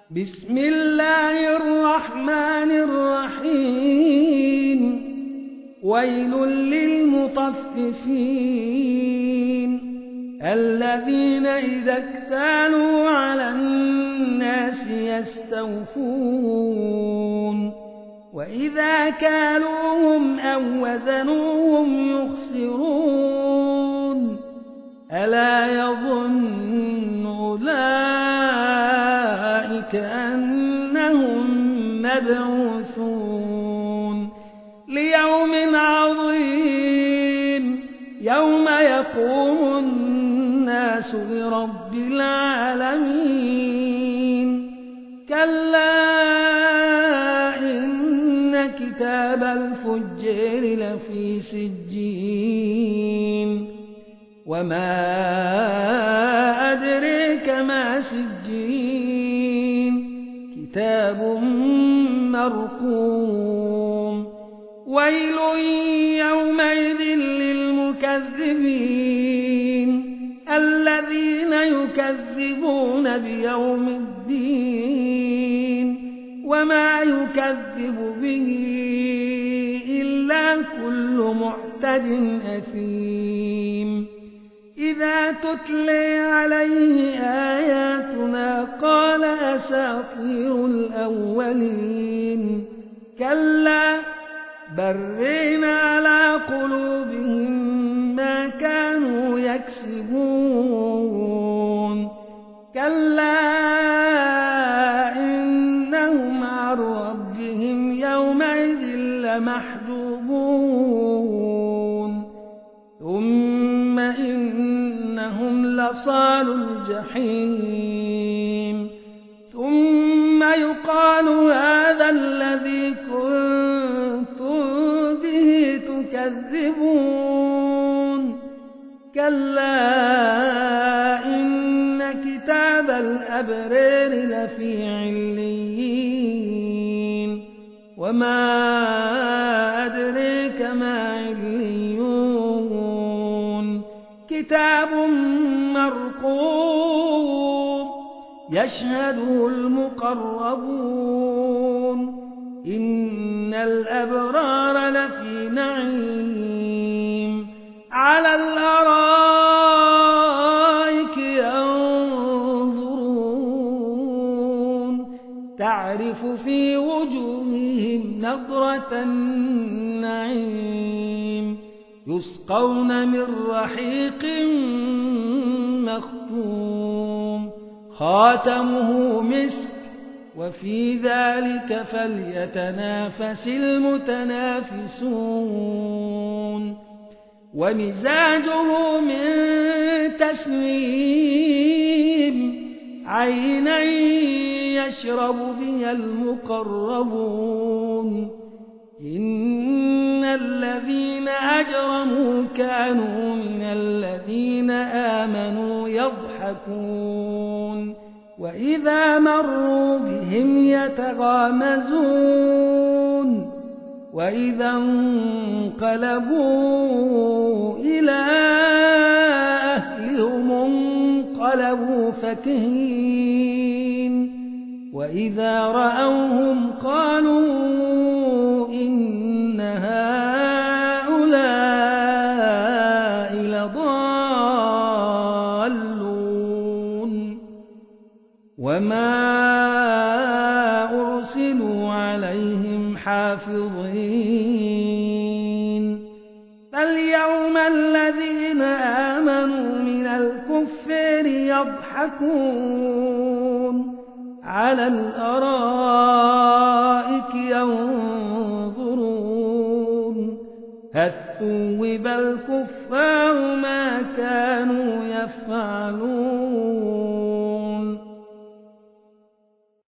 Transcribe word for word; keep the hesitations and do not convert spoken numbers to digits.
بسم الله الرحمن الرحيم ويل للمطففين الذين إذا اكتالوا على الناس يستوفون وإذا كالوهم أو وزنوهم يخسرون ألا يظن أولئك أنهم مبعوثون ليوم عظيم يوم يقوم الناس لرب العالمين كلا إن كتاب الفجار لفي سجين وما أدريك ما سجين كتاب مرقوم ويل يومئذ للمكذبين الذين يكذبون بيوم الدين وما يكذب به إلا كل معتد أثيم إذا تتلي عليه آياتنا قال أساطير الأولين كلا برين على قلوبهم ما كانوا يكسبون كلا إنهم عن ربهم يومئذ لمحجوبون ثم إنهم لصالو الجحيم ثم يقال هذا الذي كنتم به تكذبون كلا إن كتاب الأبرار لفي عليين وما أدريك ما عليون كتاب مرقوم يشهده المقربون إن الأبرار لفي نعيم على الأرائك ينظرون تعرف في وجوههم نضرة النعيم يسقون من رحيق مختوم خاتمه مسك وفي ذلك فليتنافس المتنافسون ومزاجه من تسنيم عينا يشرب بها المقربون إن الذين أجرموا كانوا من الذين آمنوا يضحكون وإذا مروا بهم يتغامزون وإذا انقلبوا إلى أهلهم انقلبوا فكهين وإذا رأوهم قالوا إن هؤلاء لضالون وما أرسلوا عليهم حافظين فاليوم الذين آمنوا من الكفار يضحكون على الأرائك ينظرون هل ثوب الكفار ما كانوا يفعلون